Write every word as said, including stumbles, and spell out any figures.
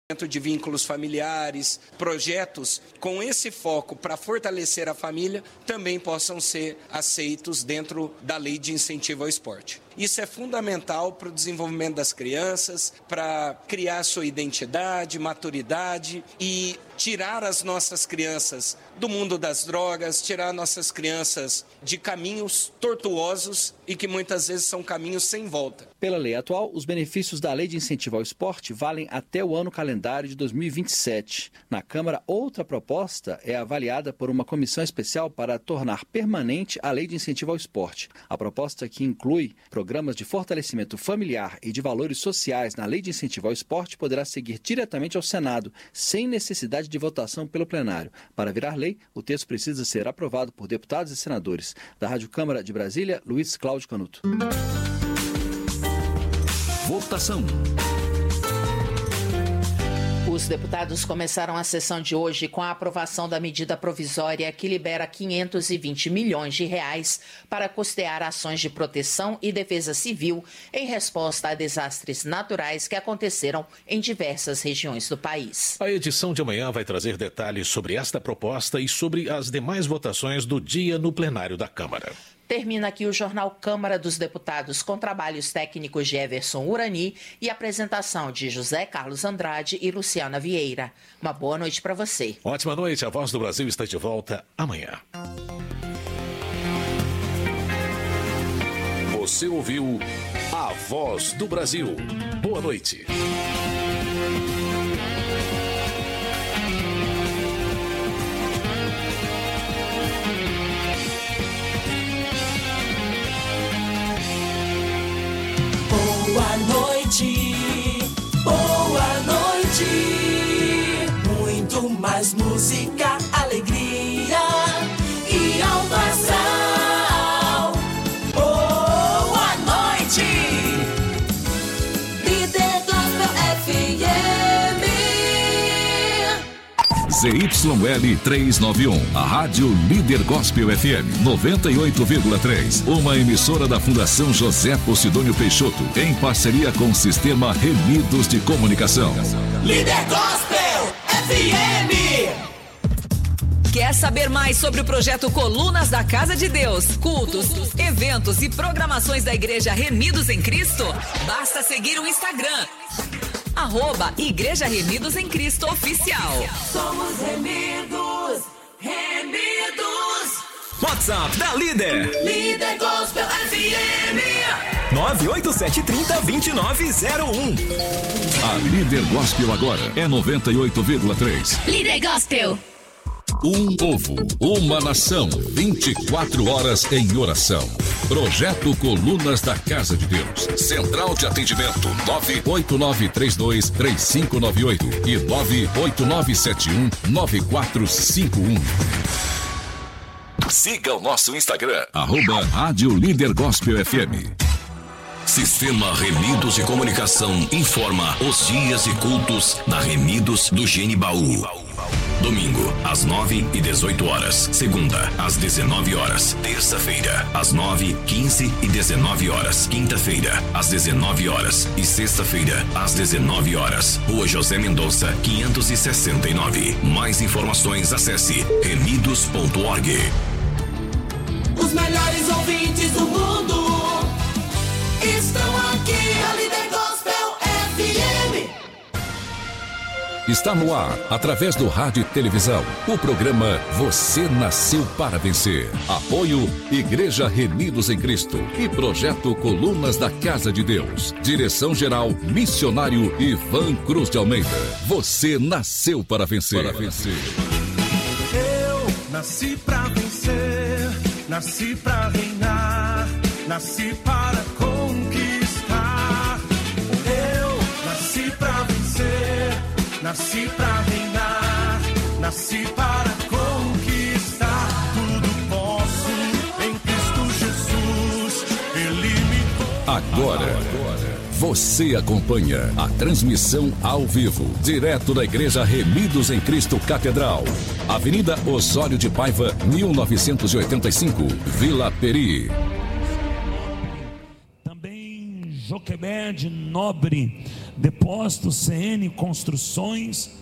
de vínculos familiares, projetos com esse foco para fortalecer a família também possam ser aceitos dentro da lei de incentivo ao esporte. Isso é fundamental para o desenvolvimento das crianças, para criar sua identidade, maturidade e tirar as nossas crianças do mundo das drogas, tirar nossas crianças de caminhos tortuosos e que muitas vezes são caminhos sem volta. Pela lei atual, os benefícios da Lei de Incentivo ao Esporte valem até o ano calendário de dois mil e vinte e sete. Na Câmara, outra proposta é avaliada por uma comissão especial para tornar permanente a Lei de Incentivo ao Esporte. A proposta, que inclui programas de fortalecimento familiar e de valores sociais na Lei de Incentivo ao Esporte, poderá seguir diretamente ao Senado, sem necessidade de votação pelo plenário. Para virar lei, o texto precisa ser aprovado por deputados e senadores. Da Rádio Câmara de Brasília, Luiz Cláudio Canuto. Votação. Os deputados começaram a sessão de hoje com a aprovação da medida provisória que libera quinhentos e vinte milhões de reais para custear ações de proteção e defesa civil em resposta a desastres naturais que aconteceram em diversas regiões do país. A edição de amanhã vai trazer detalhes sobre esta proposta e sobre as demais votações do dia no plenário da Câmara. Termina aqui o Jornal Câmara dos Deputados, com trabalhos técnicos de Everson Urani e apresentação de José Carlos Andrade e Luciana Vieira. Uma boa noite para você. Ótima noite. A Voz do Brasil está de volta amanhã. Você ouviu A Voz do Brasil. Boa noite. Boa noite, boa noite. Muito mais música, alegria e alto astral. Boa noite. Líder Gospel F M. Z Y L trezentos e noventa e um, a Rádio Líder Gospel F M noventa e oito vírgula três, uma emissora da Fundação José Posidônio Peixoto, em parceria com o Sistema Remidos de Comunicação. Líder Gospel F M. Quer saber mais sobre o projeto Colunas da Casa de Deus, cultos, eventos e programações da Igreja Remidos em Cristo? Basta seguir o Instagram, arroba Igreja Remidos em Cristo Oficial. Somos Remidos, Remidos. WhatsApp da Líder. Líder Gospel F M. nove oito sete três zero dois nove zero um. A Líder Gospel agora é noventa e oito vírgula três. Líder Gospel. Um povo, uma nação, vinte e quatro horas em oração. Projeto Colunas da Casa de Deus. Central de atendimento nove oito nove três dois três cinco nove oito e nove oito nove sete um nove quatro cinco um. Siga o nosso Instagram, arroba Rádio Líder Gospel F M. Sistema Remidos de Comunicação informa os dias e cultos na Remidos do Genibaú. Domingo, às nove e dezoito horas. Segunda, às dezenove horas. Terça-feira, às nove, quinze e dezenove horas. Quinta-feira, às dezenove horas. E sexta-feira, às dezenove horas. Rua José Mendonça, quinhentos e sessenta e nove. Mais informações, acesse remidos ponto org. Os melhores ouvintes do mundo estão aqui, a Líder Gospel F M. Está no ar, através do rádio e televisão, o programa Você Nasceu para Vencer. Apoio Igreja Remidos em Cristo e Projeto Colunas da Casa de Deus. Direção-geral, missionário Ivan Cruz de Almeida. Você nasceu para vencer. Para vencer. Eu nasci para vencer, nasci para reinar, nasci para conquistar. Eu nasci para vencer, nasci pra reinar, nasci para conquistar. Tudo posso em Cristo Jesus, Ele me deu. Agora, você acompanha a transmissão ao vivo, direto da Igreja Remidos em Cristo Catedral. Avenida Osório de Paiva, mil novecentos e oitenta e cinco, Vila Peri. Também Joquebed, Nobre, Depósito, C N Construções,